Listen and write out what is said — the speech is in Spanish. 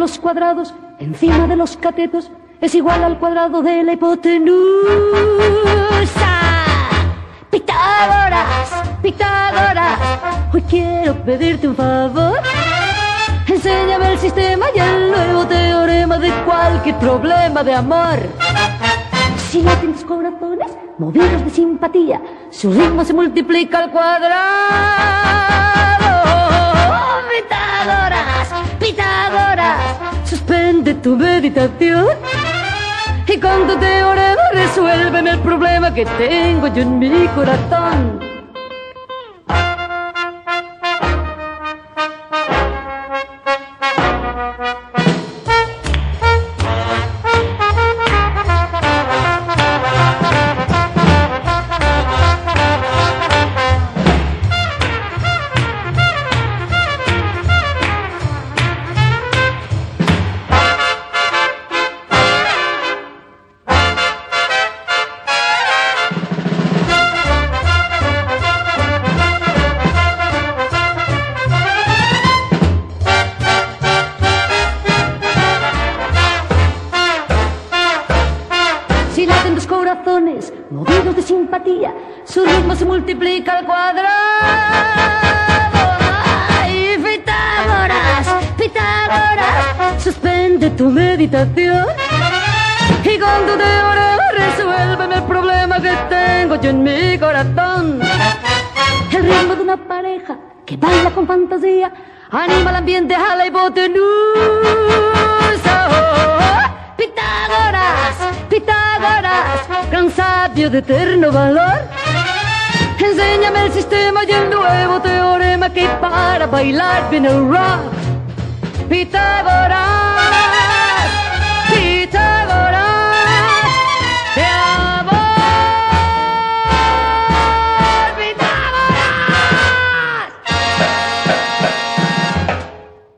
los cuadrados encima de los catetos es igual al cuadrado de la hipotenusa. Pitágoras, Pitágoras, hoy quiero pedirte un favor. Enséñame el sistema y el nuevo teorema de cualquier problema de amor. Si laten tus corazones movidos de simpatía, su ritmo se multiplica al cuadrado. Pitágoras, Pitágoras, suspende tu meditación y con tu teorema resuélveme el problema que tengo yo en mi corazón. Si laten dos corazones movidos de simpatía, su ritmo se multiplica al cuadrado. ¡Ay, Pitágoras, Pitágoras, suspende tu meditación y con tu teorema resuélveme el problema que tengo yo en mi corazón. El ritmo de una pareja que baila con fantasía anima el ambiente a la hipotenusa. Pitágoras, Pitágoras, gran sabio de eterno valor, enséñame el sistema y el nuevo teorema que para bailar viene el rock. Pitágoras.